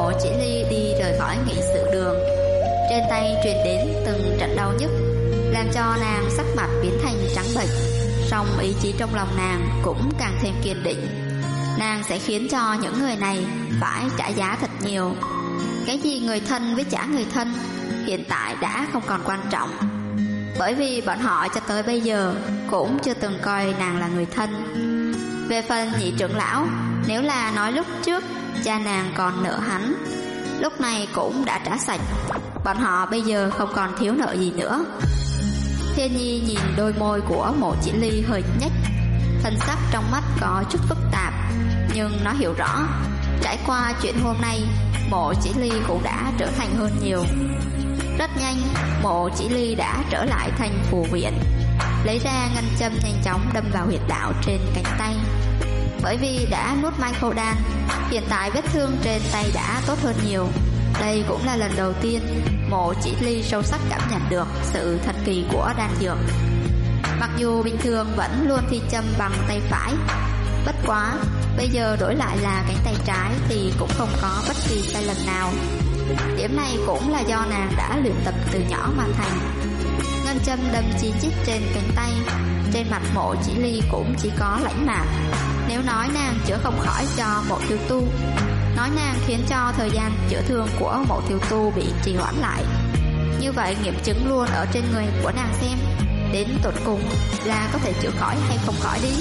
Mộ Chỉ Ly đi rời khỏi nghị sự đường, trên tay truyền đến từng trận đau nhức, làm cho nàng sắc mặt biến thành trắng bệch. Song ý chí trong lòng nàng cũng càng thêm kiên định. Nàng sẽ khiến cho những người này phải trả giá thật nhiều. Cái gì người thân với trả người thân hiện tại đã không còn quan trọng, bởi vì bọn họ cho tới bây giờ cũng chưa từng coi nàng là người thân. Về phần nhị trưởng lão, nếu là nói lúc trước cha nàng còn nợ hắn, lúc này cũng đã trả sạch. Bọn họ bây giờ không còn thiếu nợ gì nữa. Thiên Nhi nhìn đôi môi của Mộ Chỉ Ly hơi nhếch, thân sắc trong mắt có chút phức tạp, nhưng nó hiểu rõ, trải qua chuyện hôm nay, Mộ Chỉ Ly cũng đã trưởng thành hơn nhiều. Rất nhanh, Mộ Chỉ Ly đã trở lại thành phù viện, lấy ra ngân châm nhanh chóng đâm vào huyệt đạo trên cánh tay. Bởi vì đã nuốt mai khâu đan, hiện tại vết thương trên tay đã tốt hơn nhiều. Đây cũng là lần đầu tiên Mộ Chỉ Ly sâu sắc cảm nhận được sự thần kỳ của đan dược. Mặc dù bình thường vẫn luôn thi châm bằng tay phải, bất quá bây giờ đổi lại là cánh tay trái thì cũng không có bất kỳ sai lầm nào. Điểm này cũng là do nàng đã luyện tập từ nhỏ mà thành. Ngân châm đâm chi chít trên cánh tay, trên mặt Mộ Chỉ Ly cũng chỉ có lãnh mạc. Nếu nói nàng chữa không khỏi cho Mộ Thiếu Tu, nói nàng khiến cho thời gian chữa thương của Mộ Thiếu Tu bị trì hoãn lại, như vậy nghiệm chứng luôn ở trên người của nàng xem, đến tột cùng là có thể chữa khỏi hay không khỏi đi.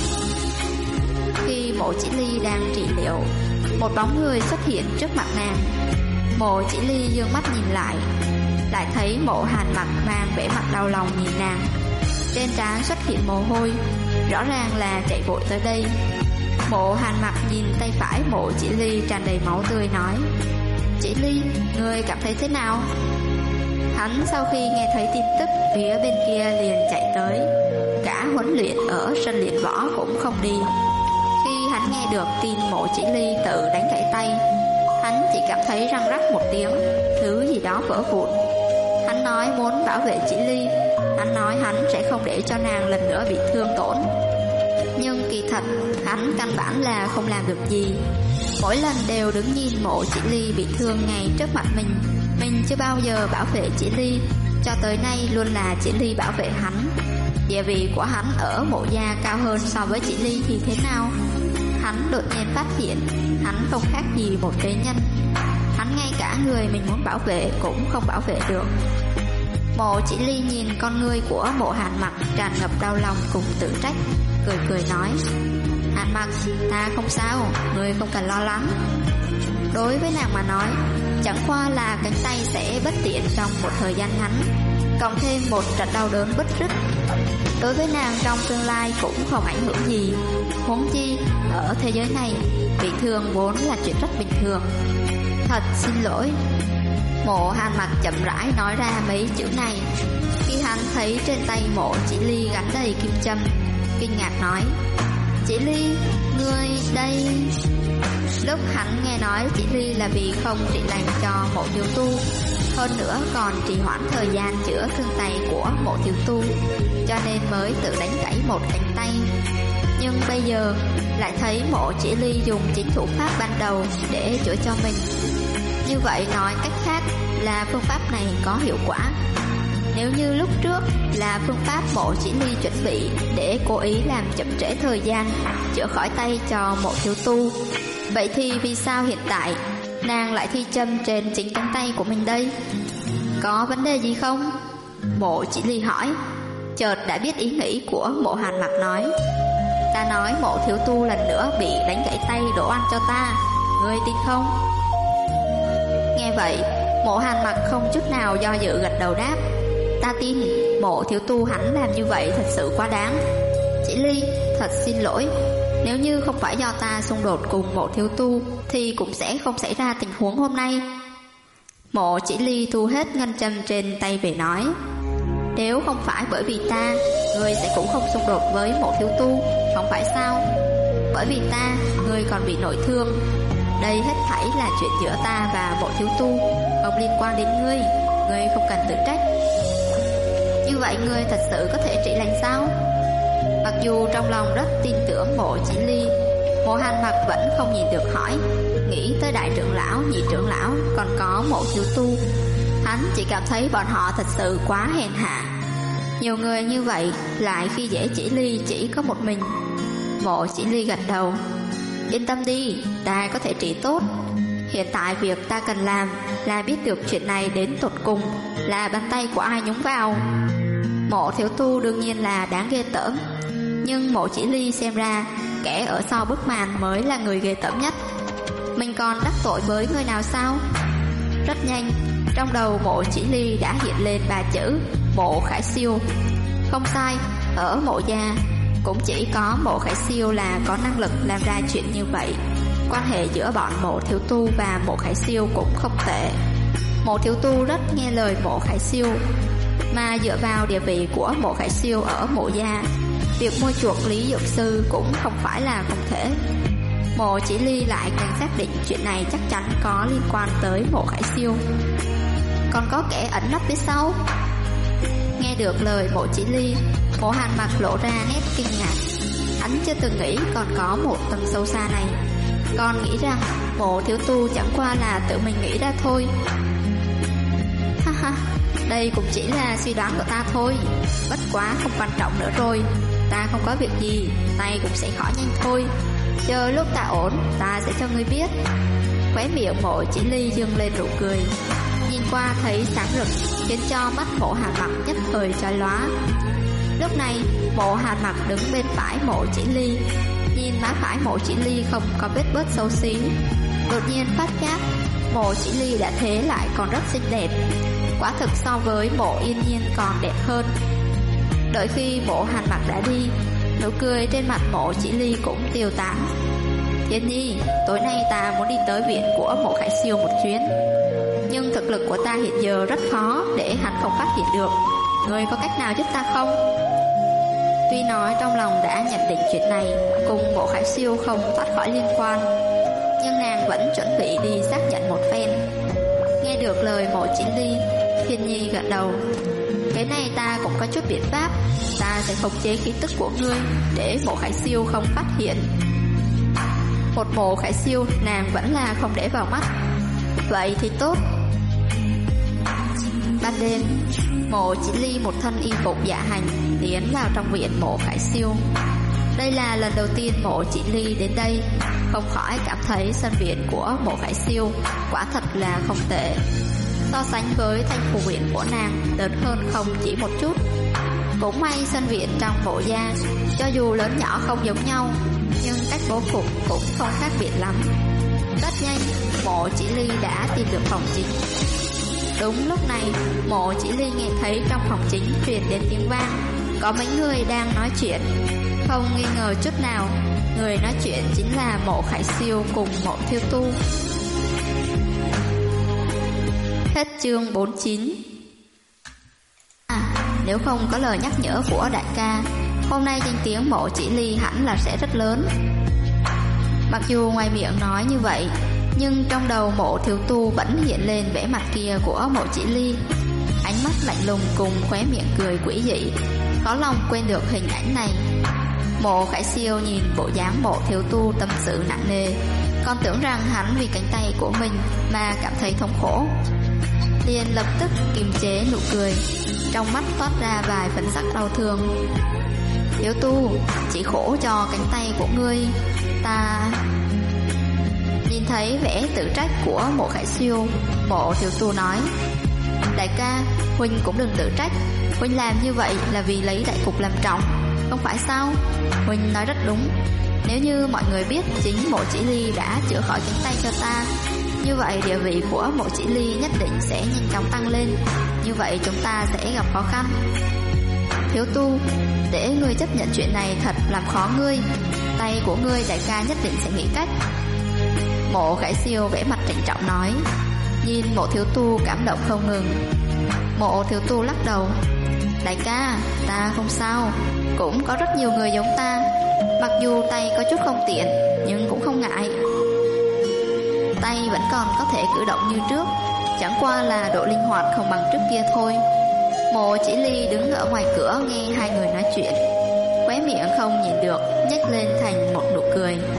Khi Mộ Chỉ Ly đang trị liệu, một bóng người xuất hiện trước mặt nàng. Mộ Chỉ Ly dương mắt nhìn lại, lại thấy Mộ Hàn Mặc mang vẻ mặt đau lòng nhìn nàng, trên trán xuất hiện mồ hôi, rõ ràng là chạy vội tới đây. Mộ Hàn Mặc nhìn tay phải Mộ Chỉ Ly tràn đầy máu tươi nói: Chỉ Ly, ngươi cảm thấy thế nào? Hắn sau khi nghe thấy tin tức phía bên kia liền chạy tới, cả huấn luyện ở sân luyện võ cũng không đi. Khi hắn nghe được tin Mộ Chỉ Ly tự đánh gãy tay, hắn chỉ cảm thấy răng rắc một tiếng, thứ gì đó vỡ vụn. Hắn nói muốn bảo vệ Chỉ Ly, hắn nói hắn sẽ không để cho nàng lần nữa bị thương tổn. Nhưng kỳ thật hắn căn bản là không làm được gì. Mỗi lần đều đứng nhìn Mộ Chỉ Ly bị thương ngay trước mặt mình chưa bao giờ bảo vệ Chỉ Ly, cho tới nay luôn là Chỉ Ly bảo vệ hắn. Địa vị của hắn ở Mộ gia cao hơn so với Chỉ Ly thì thế nào? Hắn đột nhiên phát hiện hắn không khác gì một phế nhân. Hắn ngay cả người mình muốn bảo vệ cũng không bảo vệ được. Mộ Chỉ Ly nhìn con ngươi của Mộ Hàn Mặc tràn ngập đau lòng cùng tự trách, cười nói: Hàn Mặc, ta không sao, ngươi không cần lo lắng. Đối với nàng mà nói, chẳng qua là cánh tay sẽ bất tiện trong một thời gian ngắn, cộng thêm một trận đau đớn bứt rứt, đối với nàng trong tương lai cũng không ảnh hưởng gì. Huống chi ở thế giới này, bị thương vốn là chuyện rất bình thường. Thật xin lỗi. Mộ Hàn Mặc chậm rãi nói ra mấy chữ này. Khi hắn thấy trên tay Mộ Chỉ Ly gắn đầy kim châm, kinh ngạc nói: Chỉ Ly, ngươi đây. Lúc hắn nghe nói Chỉ Ly là vì không trị lành cho Mộ Thiếu Tu, hơn nữa còn trì hoãn thời gian chữa thương tay của Mộ Thiếu Tu, cho nên mới tự đánh gãy một cánh tay. Nhưng bây giờ lại thấy Mộ Chỉ Ly dùng chính thủ pháp ban đầu để chữa cho mình. Như vậy nói cách khác là phương pháp này có hiệu quả. Nếu như lúc trước là phương pháp Mộ Chỉ Ly chuẩn bị để cố ý làm chậm trễ thời gian chữa khỏi tay cho Mộ Thiếu Tu, vậy thì vì sao hiện tại nàng lại thi châm trên chính cánh tay của mình đây? Có vấn đề gì không? Mộ Chỉ Ly hỏi. Chợt đã biết ý nghĩ của Mộ Hàn Mặc nói: Ta nói Mộ Thiếu Tu lần nữa bị đánh gãy tay đổ ăn cho ta, ngươi tin không? Nghe vậy, Mộ Hàn Mặc không chút nào do dự gật đầu đáp: Ta tin. Mộ Thiếu Tu hắn làm như vậy thật sự quá đáng. Chỉ Ly, thật xin lỗi, nếu như không phải do ta xung đột cùng Mộ Thiếu Tu thì cũng sẽ không xảy ra tình huống hôm nay. Mộ Chỉ Ly thu hết ngân châm trên tay về nói: Nếu không phải bởi vì ta, ngươi sẽ cũng không xung đột với Mộ Thiếu Tu, không phải sao? Bởi vì ta, ngươi còn bị nội thương. Đây hết thảy là chuyện giữa ta và Mộ Thiếu Tu, không liên quan đến ngươi, ngươi không cần tự trách. Như vậy ngươi thật sự có thể trị lành sao? Mặc dù trong lòng rất tin tưởng Mộ Chỉ Ly, Mộ Hàn Mặc vẫn không nhìn được hỏi. Nghĩ tới đại trưởng lão, nhị trưởng lão, còn có Mộ thiếu tu, hắn chỉ cảm thấy bọn họ thật sự quá hèn hạ. Nhiều người như vậy lại khi dễ Chỉ Ly chỉ có một mình. Mộ Chỉ Ly gật đầu. Yên tâm đi, ta có thể trị tốt. Hiện tại việc ta cần làm là biết được chuyện này đến tột cùng là bàn tay của ai nhúng vào. Mộ thiếu tu đương nhiên là đáng ghê tởm, nhưng Mộ Chỉ Ly xem ra kẻ ở sau bức màn mới là người ghê tởm nhất. Mình còn đắc tội với người nào sao? Rất nhanh, trong đầu Mộ Chỉ Ly đã hiện lên 3 chữ Mộ Khải Siêu. Không sai, ở Mộ gia cũng chỉ có Mộ Khải Siêu là có năng lực làm ra chuyện như vậy. Quan hệ giữa bọn Mộ thiếu tu và Mộ Khải Siêu cũng không tệ. Mộ thiếu tu rất nghe lời Mộ Khải Siêu, mà dựa vào địa vị của Mộ Khải Siêu ở Mộ gia, việc mua chuộc Lý Dược Sư cũng không phải là không thể. Mộ Chỉ Ly lại càng xác định chuyện này chắc chắn có liên quan tới Mộ Khải Siêu. Còn có kẻ ẩn nấp phía sau. Nghe được lời Mộ Chỉ Ly, Mộ Hàn Mặc lộ ra nét kinh ngạc. Hắn chưa từng nghĩ còn có một tầng sâu xa này, còn nghĩ rằng Mộ thiếu tu chẳng qua là tự mình nghĩ ra thôi. Ha ha, đây cũng chỉ là suy đoán của ta thôi. Bất quá không quan trọng nữa rồi. Ta không có việc gì, tay cũng sẽ khỏi nhanh thôi. Chờ lúc ta ổn, ta sẽ cho ngươi biết. Khóe miệng Mộ Chỉ Ly dương lên nụ cười, nhìn qua thấy sáng rực, khiến cho mắt Mộ Hàn Mặc nhất thời chói lóa. Lúc này Mộ Hàn Mặc đứng bên phải Mộ Chỉ Ly, nhìn má phải Mộ Chỉ Ly không có vết bớt xấu xí, đột nhiên phát giác Mộ Chỉ Ly đã thế lại còn rất xinh đẹp. Quả thực so với Mộ Yên Nhiên còn đẹp hơn. Đợi khi Mộ Hàn Mặc đã đi, nụ cười trên mặt Mộ Chỉ Ly cũng tiêu tán. Yên Nhi, tối nay ta muốn đi tới viện của Mộ Khải Siêu một chuyến, nhưng thực lực của ta hiện giờ rất khó để hắn không phát hiện được. Ngươi có cách nào giúp ta không? Tuy nói trong lòng đã nhận định chuyện này cùng Mộ Khải Siêu không thoát khỏi liên quan, nhưng nàng vẫn chuẩn bị đi xác nhận một phen. Nghe được lời Mộ Chỉ Ly, Thiên Nhi gật đầu. Cái này ta cũng có chút biện pháp. Ta sẽ khống chế khí tức của ngươi để Mộ Khải Siêu không phát hiện. Một Mộ Khải Siêu nàng vẫn là không để vào mắt. Vậy thì tốt. Ban đêm, Mộ Chỉ Ly một thân y phục dạ hành tiến vào trong viện Mộ Khải Siêu. Đây là lần đầu tiên Mộ Chỉ Ly đến đây, không khỏi cảm thấy sân viện của Mộ Khải Siêu quả thật là không tệ. So sánh với thanh phủ viện của nàng lớn hơn không chỉ một chút. Cũng may sân viện trong Mộ gia cho dù lớn nhỏ không giống nhau, nhưng cách bố cục cũng không khác biệt lắm. Rất nhanh, Mộ Chỉ Ly đã tìm được phòng chính. Đúng lúc này, Mộ Chỉ Ly nghe thấy trong phòng chính truyền đến tiếng vang, có mấy người đang nói chuyện. Không nghi ngờ chút nào, người nói chuyện chính là Mộ Khải Siêu cùng Mộ Thiêu Tu. Hết chương 49. Nếu không có lời nhắc nhở của đại ca, hôm nay danh tiếng Mộ Chỉ Ly hẳn là sẽ rất lớn. Mặc dù ngoài miệng nói như vậy, nhưng trong đầu Mộ Thiếu Tu vẫn hiện lên vẻ mặt kia của Mộ Chỉ Ly, ánh mắt lạnh lùng cùng khóe miệng cười quỷ dị, khó lòng quên được hình ảnh này. Mộ Khải Siêu nhìn bộ dáng Mộ Thiếu Tu tâm sự nặng nề, còn tưởng rằng hắn vì cánh tay của mình mà cảm thấy thống khổ, liền lập tức kiềm chế nụ cười, trong mắt toát ra vài phần sắc đau thương. Thiếu Tu, chỉ khổ cho cánh tay của ngươi, ta... Nhìn thấy vẻ tự trách của Mộ Khải Siêu, Mộ Thiếu Tu nói, đại ca, huynh cũng đừng tự trách. Huynh làm như vậy là vì lấy đại cục làm trọng, không phải sao? Huynh nói rất đúng. Nếu như mọi người biết chính Mộ Chỉ Ly đã chữa khỏi cánh tay cho ta, như vậy địa vị của Mộ Chỉ Ly nhất định sẽ nhanh chóng tăng lên. Như vậy chúng ta sẽ gặp khó khăn. Thiếu Tu, để ngươi chấp nhận chuyện này thật làm khó ngươi. Tay của ngươi đại ca nhất định sẽ nghĩ cách. Mộ Khải Siêu vẽ mặt trịnh trọng nói, nhìn Mộ Thiếu Tu cảm động không ngừng. Mộ Thiếu Tu lắc đầu, đại ca, ta không sao, cũng có rất nhiều người giống ta, mặc dù tay có chút không tiện nhưng cũng không ngại. Tay vẫn còn có thể cử động như trước, chẳng qua là độ linh hoạt không bằng trước kia thôi. Mộ Chỉ Ly đứng ở ngoài cửa nghe hai người nói chuyện, khóe miệng không nhìn được nhếch lên thành một nụ cười.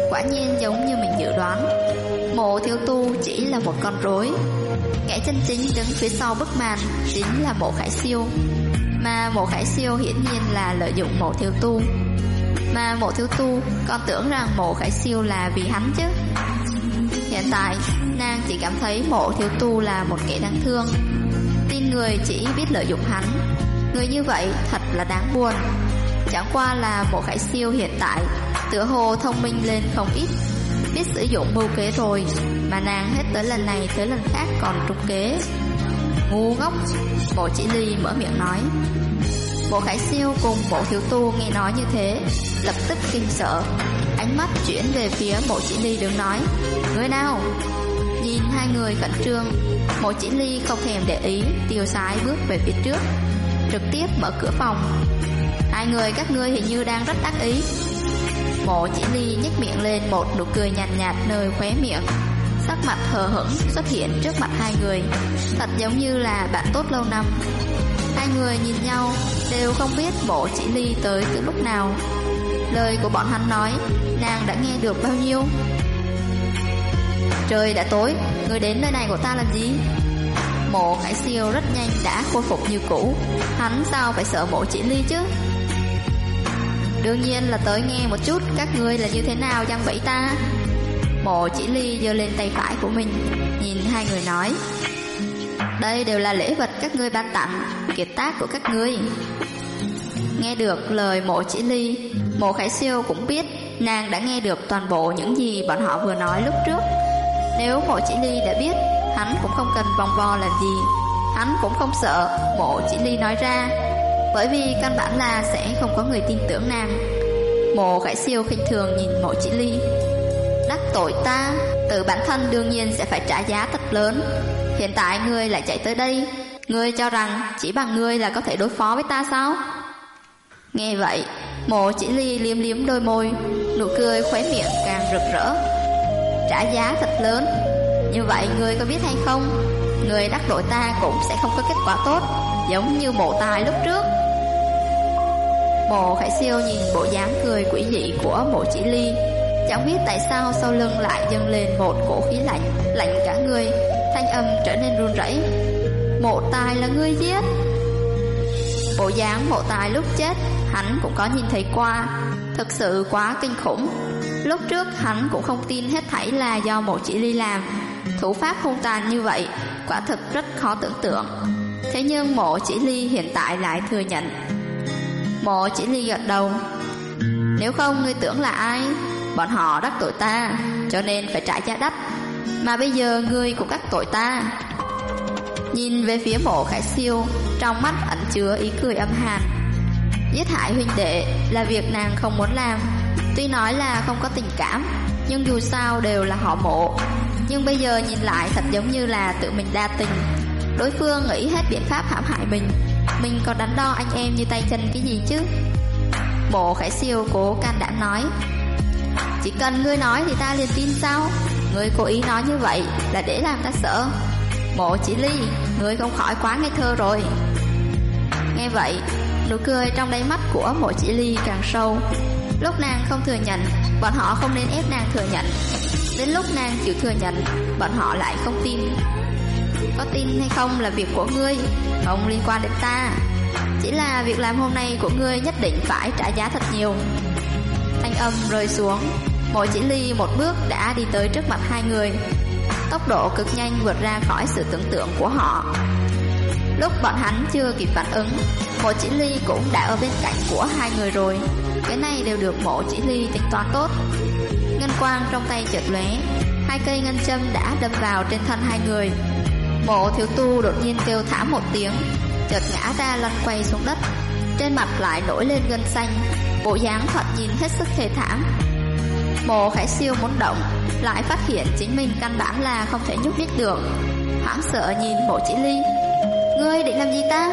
Quả nhiên giống như mình dự đoán, Mộ Thiếu Tu chỉ là một con rối. Kẻ chân chính đứng phía sau bức màn chính là Mộ Khải Siêu. Mà Mộ Khải Siêu hiển nhiên là lợi dụng Mộ Thiếu Tu. Mà Mộ Thiếu Tu còn tưởng rằng Mộ Khải Siêu là vì hắn chứ. Hiện tại nàng chỉ cảm thấy Mộ Thiếu Tu là một kẻ đáng thương, tin người chỉ biết lợi dụng hắn. Người như vậy thật là đáng buồn. Chẳng qua là Mộ Khải Siêu hiện tại tựa hồ thông minh lên không ít, biết sử dụng mưu kế rồi, mà nàng hết tới lần này tới lần khác còn trúng kế. Ngu ngốc, Mộ Chỉ Ly mở miệng nói. Mộ Khải Siêu cùng Mộ Thiếu Tu nghe nói như thế, lập tức kinh sợ, ánh mắt chuyển về phía Mộ Chỉ Ly đứng nói: người nào? Nhìn hai người khẩn trương, Mộ Chỉ Ly không thèm để ý, tiêu sái bước về phía trước, trực tiếp mở cửa phòng. Hai người các ngươi hình như đang rất đắc ý. Mộ Chỉ Ly nhếch miệng lên một nụ cười nhàn nhạt nơi khóe miệng, sắc mặt hờ hững xuất hiện trước mặt hai người, thật giống như là bạn tốt lâu năm. Hai người nhìn nhau đều không biết Mộ Chỉ Ly tới từ lúc nào. Lời của bọn hắn nói nàng đã nghe được bao nhiêu? Trời đã tối, người đến nơi này của ta làm gì? Mộ Khải Siêu rất nhanh đã khôi phục như cũ, hắn sao phải sợ Mộ Chỉ Ly chứ? Đương nhiên là tới nghe một chút các ngươi là như thế nào giăng bẫy ta. Mộ Chỉ Ly giơ lên tay phải của mình, nhìn hai người nói: đây đều là lễ vật các ngươi ban tặng, kiệt tác của các ngươi. Nghe được lời Mộ Chỉ Ly, Mộ Khải Siêu cũng biết nàng đã nghe được toàn bộ những gì bọn họ vừa nói lúc trước. Nếu Mộ Chỉ Ly đã biết, hắn cũng không cần vòng vo làm gì, hắn cũng không sợ Mộ Chỉ Ly nói ra, bởi vì căn bản là sẽ không có người tin tưởng nàng. Mộ Khải Siêu khinh thường nhìn Mộ Chỉ Ly: đắc tội ta, tự bản thân đương nhiên sẽ phải trả giá thật lớn. Hiện tại ngươi lại chạy tới đây, ngươi cho rằng chỉ bằng ngươi là có thể đối phó với ta sao? Nghe vậy, Mộ Chỉ Ly liếm liếm đôi môi, nụ cười khóe miệng càng rực rỡ. Trả giá thật lớn? Như vậy ngươi có biết hay không, ngươi đắc tội ta cũng sẽ không có kết quả tốt, giống như Mộ Tài lúc trước. Mộ Khải Siêu nhìn bộ dáng cười quỷ dị của Mộ Chỉ Ly, chẳng biết tại sao sau lưng lại dâng lên một cổ khí lạnh, lạnh cả người, thanh âm trở nên run rẩy. Mộ Tài là ngươi giết? Bộ dáng Mộ Tài lúc chết hắn cũng có nhìn thấy qua, thực sự quá kinh khủng. Lúc trước hắn cũng không tin hết thảy là do Mộ Chỉ Ly làm, thủ pháp hung tàn như vậy quả thực rất khó tưởng tượng. Thế nhưng Mộ Chỉ Ly hiện tại lại thừa nhận. Mộ Chỉ Ly gật đầu: nếu không ngươi tưởng là ai? Bọn họ đắc tội ta, cho nên phải trả giá đắt, mà bây giờ ngươi cũng đắc tội ta. Nhìn về phía Mộ Khải Siêu, trong mắt ẩn chứa ý cười âm hàn. Giết hại huynh đệ là việc nàng không muốn làm. Tuy nói là không có tình cảm, nhưng dù sao đều là họ Mộ. Nhưng bây giờ nhìn lại thật giống như là tự mình đa tình. Đối phương nghĩ hết biện pháp hãm hại mình còn đắn đo anh em như tay chân cái gì chứ? Mộ Khải Siêu cố can đảm nói: chỉ cần ngươi nói thì ta liền tin sao? Ngươi cố ý nói như vậy là để làm ta sợ. Mộ Chỉ Ly, ngươi không khỏi quá ngây thơ rồi. Nghe vậy, nụ cười trong đáy mắt của Mộ Chỉ Ly càng sâu. Lúc nàng không thừa nhận, bọn họ không nên ép nàng thừa nhận. Đến lúc nàng chịu thừa nhận, bọn họ lại không tin. Có tin hay không là việc của ngươi, không liên quan đến ta. Chỉ là việc làm hôm nay của ngươi nhất định phải trả giá thật nhiều. Thanh âm rơi xuống, Mộ Chỉ Ly một bước đã đi tới trước mặt hai người, tốc độ cực nhanh vượt ra khỏi sự tưởng tượng của họ. Lúc bọn hắn chưa kịp phản ứng, Mộ Chỉ Ly cũng đã ở bên cạnh của hai người rồi. Cái này đều được Mộ Chỉ Ly tính toán tốt. Ngân quang trong tay chợt lóe, hai cây ngân châm đã đâm vào trên thân hai người. Mộ Thiếu Tu đột nhiên kêu thảm một tiếng, chợt ngã ra lăn quay xuống đất, trên mặt lại nổi lên gân xanh, bộ dáng thoạt nhìn hết sức thê thảm. Mộ Khải Siêu muốn động, lại phát hiện chính mình căn bản là không thể nhúc nhích được, hoảng sợ nhìn Mộ Chỉ Ly: ngươi định làm gì ta?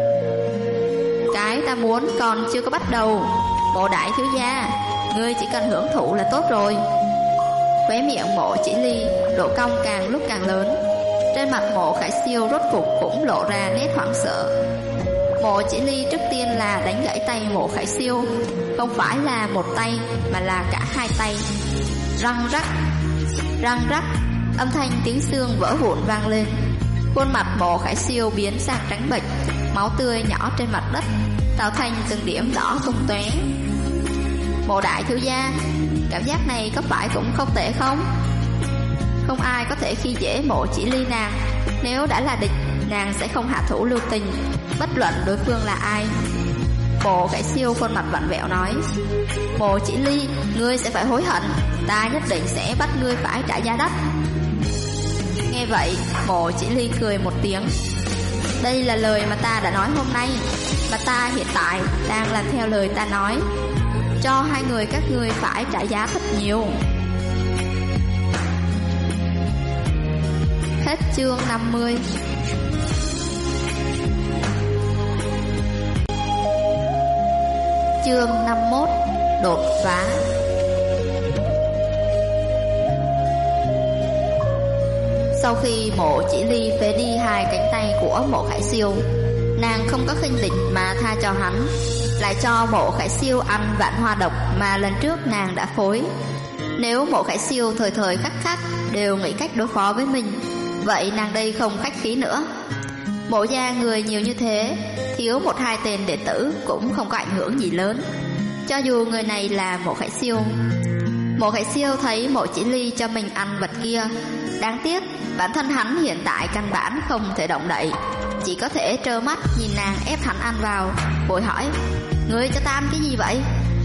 Cái ta muốn còn chưa có bắt đầu. Mộ đại thiếu gia, ngươi chỉ cần hưởng thụ là tốt rồi. Khóe miệng Mộ Chỉ Ly độ cong càng lúc càng lớn, trên mặt Mộ Khải Siêu rốt cục cũng lộ ra nét hoảng sợ. Mộ Chỉ Ly trước tiên là đánh gãy tay Mộ Khải Siêu, không phải là một tay mà là cả hai tay. răng rắc, âm thanh tiếng xương vỡ vụn vang lên. Khuôn mặt Mộ Khải Siêu biến sang trắng bệch, máu tươi nhỏ trên mặt đất tạo thành từng điểm đỏ tung tóe. Mộ đại thiếu gia, cảm giác này có phải cũng không tệ không? Không ai có thể khi dễ Mộ Chỉ Ly nàng. Nếu đã là địch, nàng sẽ không hạ thủ lưu tình, bất luận đối phương là ai. Mộ Khải Siêu khuôn mặt vặn vẹo nói: Mộ Chỉ Ly, ngươi sẽ phải hối hận, ta nhất định sẽ bắt ngươi phải trả giá đắt. Nghe vậy, Mộ Chỉ Ly cười một tiếng. Đây là lời mà ta đã nói hôm nay, và ta hiện tại đang làm theo lời ta nói. Cho hai người các ngươi phải trả giá thật nhiều. Hết chương 50. Chương 51. Đột phá. Sau khi Mộ Chỉ Ly phế đi hai cánh tay của Mộ Khải Siêu, nàng không có khinh địch mà tha cho hắn, lại cho Mộ Khải Siêu ăn vạn hoa độc mà lần trước nàng đã phối. Nếu Mộ Khải Siêu thời thời khắc khắc đều nghĩ cách đối phó với mình, vậy nàng đây không khách khí nữa. Mộ gia người nhiều như thế, thiếu một hai tên đệ tử cũng không có ảnh hưởng gì lớn, cho dù người này là Mộ Khải Siêu. Mộ Khải Siêu thấy Mộ Chỉ Ly cho mình ăn vật kia, đáng tiếc bản thân hắn hiện tại căn bản không thể động đậy, chỉ có thể trơ mắt nhìn nàng ép hắn ăn vào, vội hỏi: Ngươi cho ta ăn cái gì vậy?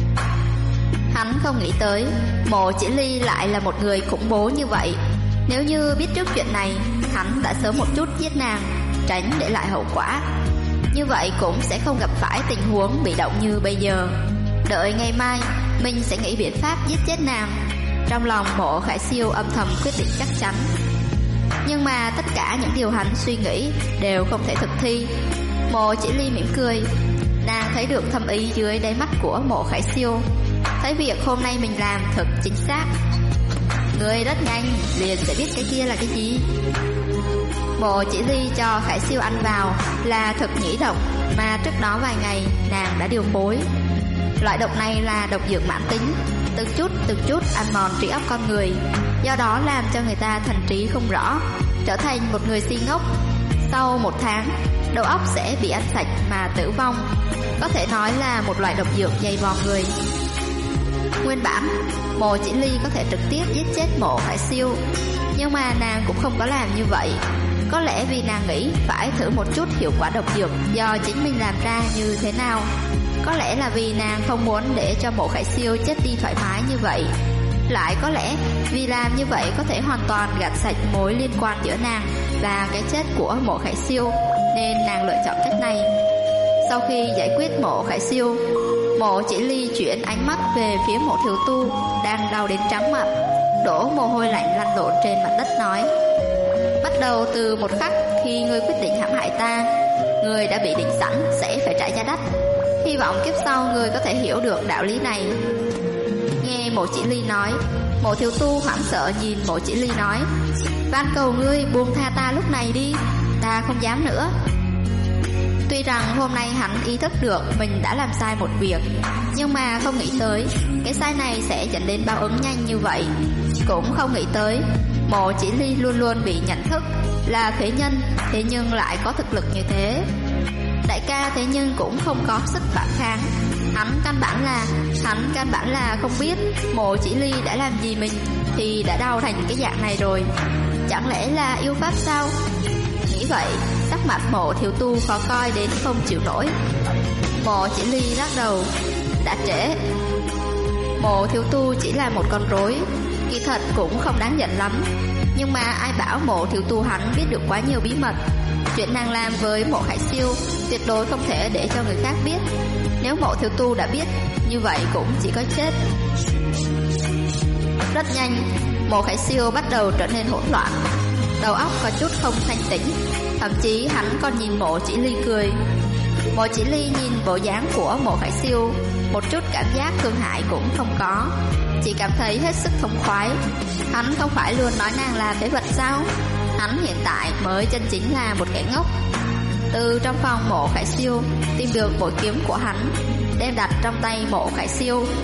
Hắn không nghĩ tới Mộ Chỉ Ly lại là một người khủng bố như vậy. Nếu như biết trước chuyện này, hắn đã sớm một chút giết nàng, tránh để lại hậu quả. Như vậy cũng sẽ không gặp phải tình huống bị động như bây giờ. Đợi ngày mai mình sẽ nghĩ biện pháp giết chết nàng. Trong lòng Mộ Khải Siêu âm thầm quyết định chắc chắn. Nhưng mà tất cả những điều hắn suy nghĩ đều không thể thực thi. Mộ Chỉ Ly mỉm cười. Nàng thấy được thâm ý dưới đáy mắt của Mộ Khải Siêu, thấy việc hôm nay mình làm thật chính xác. Ngươi rất nhanh liền sẽ biết cái kia là cái gì. Mộ Chỉ Ly cho Khải Siêu ăn vào là thực nhĩ độc mà trước đó vài ngày nàng đã điều phối. Loại độc này là độc dược mãn tính, từng chút ăn mòn trí óc con người, do đó làm cho người ta thần trí không rõ, trở thành một người si ngốc. Sau 1 tháng, đầu óc sẽ bị ăn sạch mà tử vong. Có thể nói là một loại độc dược dày vò người. Nguyên bản Mộ Chỉ Ly có thể trực tiếp giết chết Mộ Khải Siêu, nhưng mà nàng cũng không có làm như vậy. Có lẽ vì nàng nghĩ phải thử một chút hiệu quả độc dược do chính mình làm ra như thế nào. Có lẽ là vì nàng không muốn để cho Mộ Khải Siêu chết đi thoải mái như vậy. Lại có lẽ vì làm như vậy có thể hoàn toàn gạt sạch mối liên quan giữa nàng và cái chết của Mộ Khải Siêu, nên nàng lựa chọn cách này. Sau khi giải quyết Mộ Khải Siêu, Mộ Chỉ Ly chuyển ánh mắt về phía Mộ Thiếu Tu đang đau đến trắng mặt, đổ mồ hôi lạnh lăn lộn trên mặt đất, nói: Bắt đầu từ một khắc khi ngươi quyết định hãm hại ta, ngươi đã bị định sẵn sẽ phải trả giá đắt. Hy vọng kiếp sau ngươi có thể hiểu được đạo lý này. Nghe Mộ Chỉ Ly nói, Mộ Thiếu Tu hoảng sợ nhìn Mộ Chỉ Ly nói: Van cầu ngươi buông tha ta lúc này đi, ta không dám nữa. Tuy rằng hôm nay hắn ý thức được mình đã làm sai một việc, nhưng mà không nghĩ tới cái sai này sẽ dẫn đến báo ứng nhanh như vậy. Cũng không nghĩ tới Mộ Chỉ Ly luôn luôn bị nhận thức là phế nhân, thế nhưng lại có thực lực như thế. Đại ca thế nhưng cũng không có sức phản kháng. Hắn căn bản là không biết Mộ Chỉ Ly đã làm gì mình thì đã đau thành cái dạng này rồi. Chẳng lẽ là yêu pháp sao? Nghĩ vậy, sắc mặt Mộ Thiếu Tu khó coi đến không chịu nổi. Mộ Chỉ Ly lắc đầu: Đã trễ. Mộ Thiếu Tu chỉ là một con rối, kỳ thật cũng không đáng giận lắm. Nhưng mà ai bảo Mộ Thiếu Tu hắn biết được quá nhiều bí mật. Chuyện nàng làm với Mộ Khải Siêu tuyệt đối không thể để cho người khác biết. Nếu Mộ Thiếu Tu đã biết, như vậy cũng chỉ có chết. Rất nhanh, Mộ Khải Siêu bắt đầu trở nên hỗn loạn, đầu óc có chút không thanh tĩnh, thậm chí hắn còn nhìn Mộ Chỉ Ly cười. Mộ Chỉ Ly nhìn bộ dáng của Mộ Khải Siêu, một chút cảm giác thương hại cũng không có, chỉ cảm thấy hết sức thống khoái. Hắn không phải luôn nói nàng là phế vật sao? Hắn hiện tại mới chân chính là một kẻ ngốc. Từ trong phòng Mộ Khải Siêu tìm được bội kiếm của hắn, đem đặt trong tay Mộ Khải Siêu.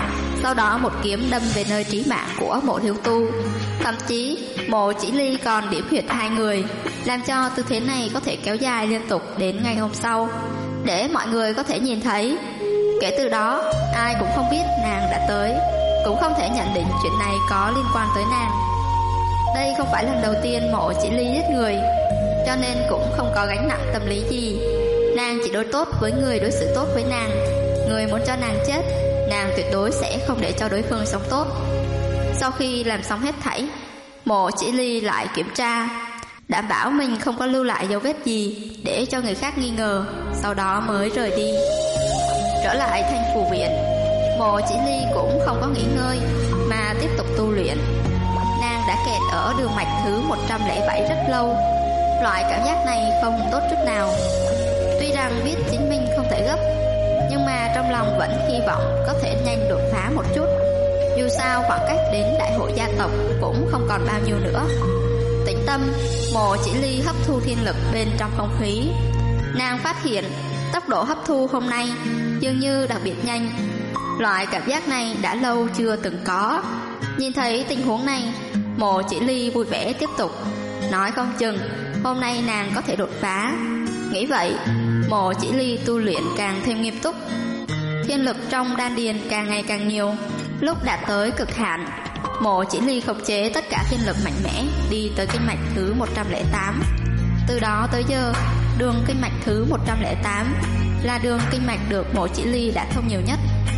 Sau đó một kiếm đâm về nơi trí mạng của Mộ Thiếu Tu. Thậm chí Mộ Chỉ Ly còn điểm huyệt hai người, làm cho tư thế này có thể kéo dài liên tục đến ngày hôm sau, để mọi người có thể nhìn thấy. Kể từ đó, ai cũng không biết nàng đã tới, cũng không thể nhận định chuyện này có liên quan tới nàng. Đây không phải lần đầu tiên Mộ Chỉ Ly giết người, cho nên cũng không có gánh nặng tâm lý gì. Nàng chỉ đối tốt với người đối xử tốt với nàng. Người muốn cho nàng chết, nàng tuyệt đối sẽ không để cho đối phương sống tốt. Sau khi làm xong hết thảy, Mộ Chỉ Ly lại kiểm tra, đảm bảo mình không có lưu lại dấu vết gì để cho người khác nghi ngờ, sau đó mới rời đi. Trở lại Thanh Phù Viện, Mộ Chỉ Ly cũng không có nghỉ ngơi mà tiếp tục tu luyện. Nàng đã kẹt ở đường mạch thứ 107 rất lâu. Loại cảm giác này không tốt chút nào. Tuy rằng biết chính mình không thể gấp, nhưng mà trong lòng vẫn hy vọng có thể nhanh đột phá một chút. Dù sao khoảng cách đến đại hội gia tộc cũng không còn bao nhiêu nữa. Tĩnh tâm, Mộ Chỉ Ly hấp thu thiên lực bên trong không khí. Nàng phát hiện tốc độ hấp thu hôm nay dường như đặc biệt nhanh. Loại cảm giác này đã lâu chưa từng có. Nhìn thấy tình huống này, Mộ Chỉ Ly vui vẻ tiếp tục, nói không chừng hôm nay nàng có thể đột phá. Nghĩ vậy, Mộ Chỉ Ly tu luyện càng thêm nghiêm túc. Thiên lực trong đan điền càng ngày càng nhiều. Lúc đạt tới cực hạn, Mộ Chỉ Ly khống chế tất cả thiên lực mạnh mẽ đi tới kinh mạch thứ 108. Từ đó tới giờ, đường kinh mạch thứ 108 là đường kinh mạch được Mộ Chỉ Ly đã thông nhiều nhất.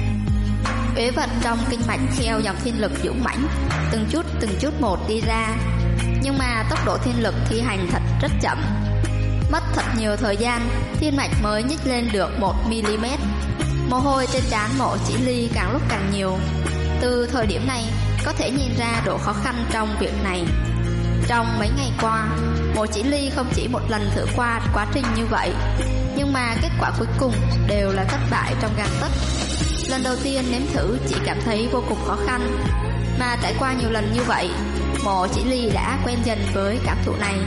Uế vật trong kinh mạch theo dòng thiên lực dũng mãnh, từng chút một đi ra. Nhưng mà tốc độ thiên lực thi hành thật rất chậm. Mất thật nhiều thời gian, thiên mạch mới nhích lên được 1mm. Mồ hôi trên trán Mộ Chỉ Ly càng lúc càng nhiều. Từ thời điểm này, có thể nhìn ra độ khó khăn trong việc này. Trong mấy ngày qua, Mộ Chỉ Ly không chỉ một lần thử qua quá trình như vậy, nhưng mà kết quả cuối cùng đều là thất bại trong gang tấc. Lần đầu tiên nếm thử chỉ cảm thấy vô cùng khó khăn, mà trải qua nhiều lần như vậy, Mộ Chỉ Ly đã quen dần với cảm thụ này.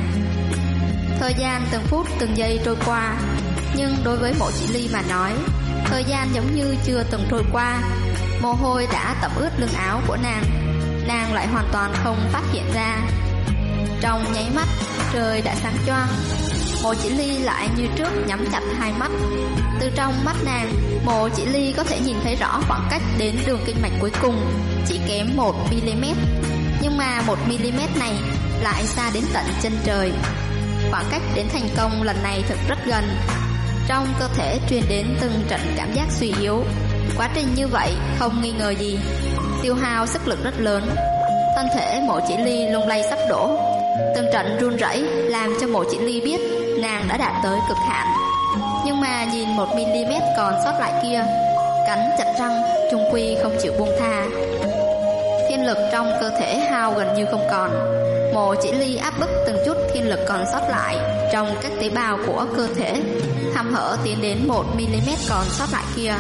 Thời gian từng phút từng giây trôi qua, nhưng đối với Mộ Chỉ Ly mà nói, thời gian giống như chưa từng trôi qua. Mồ hôi đã tẩm ướt lưng áo của nàng lại hoàn toàn không phát hiện ra. Trong nháy mắt, trời đã sáng choang. Mộ Chỉ Ly lại như trước nhắm chặt hai mắt. Từ trong mắt nàng, Mộ Chỉ Ly có thể nhìn thấy rõ khoảng cách đến đường kinh mạch cuối cùng chỉ kém 1mm. Nhưng mà 1mm này lại xa đến tận chân trời. Khoảng cách đến thành công lần này thật rất gần. Trong cơ thể truyền đến từng trận cảm giác suy yếu. Quá trình như vậy không nghi ngờ gì tiêu hao sức lực rất lớn. Thân thể Mộ Chỉ Ly lung lay sắp đổ. Từng trận run rẩy làm cho Mộ Chỉ Ly biết nàng đã đạt tới cực hạn. Nhưng mà nhìn 1mm còn sót lại kia, cắn chặt răng, chung quy không chịu buông tha. Thiên lực trong cơ thể hao gần như không còn. Mộ Chỉ Ly áp bức từng chút thiên lực còn sót lại trong các tế bào của cơ thể, hăm hở tiến đến 1mm còn sót lại kia.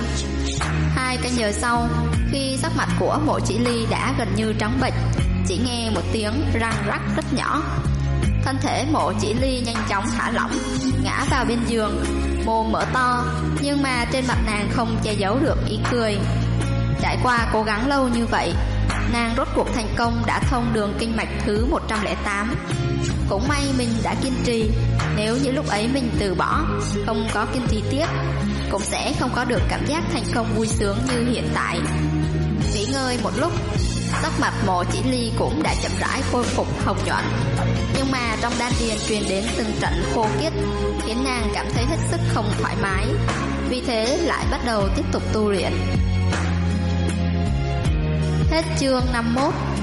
2 canh giờ sau, khi sắc mặt của Mộ Chỉ Ly đã gần như trắng bệch, chỉ nghe một tiếng răng rắc rất nhỏ. Thân thể Mộ Chỉ Ly nhanh chóng thả lỏng, ngã vào bên giường, mồm mở to, nhưng mà trên mặt nàng không che giấu được ý cười. Trải qua cố gắng lâu như vậy, nàng rốt cuộc thành công đã thông đường kinh mạch thứ 108. Cũng may mình đã kiên trì. Nếu như lúc ấy mình từ bỏ, không có kiên trì tiếp, cũng sẽ không có được cảm giác thành công vui sướng như hiện tại. Nghỉ ngơi một lúc, sắc mặt Mộ Chỉ Ly cũng đã chậm rãi khôi phục hồng nhuận. Nhưng mà trong đan điền truyền đến từng trận khô kiết, khiến nàng cảm thấy hết sức không thoải mái. Vì thế lại bắt đầu tiếp tục tu luyện. Hết chương 51.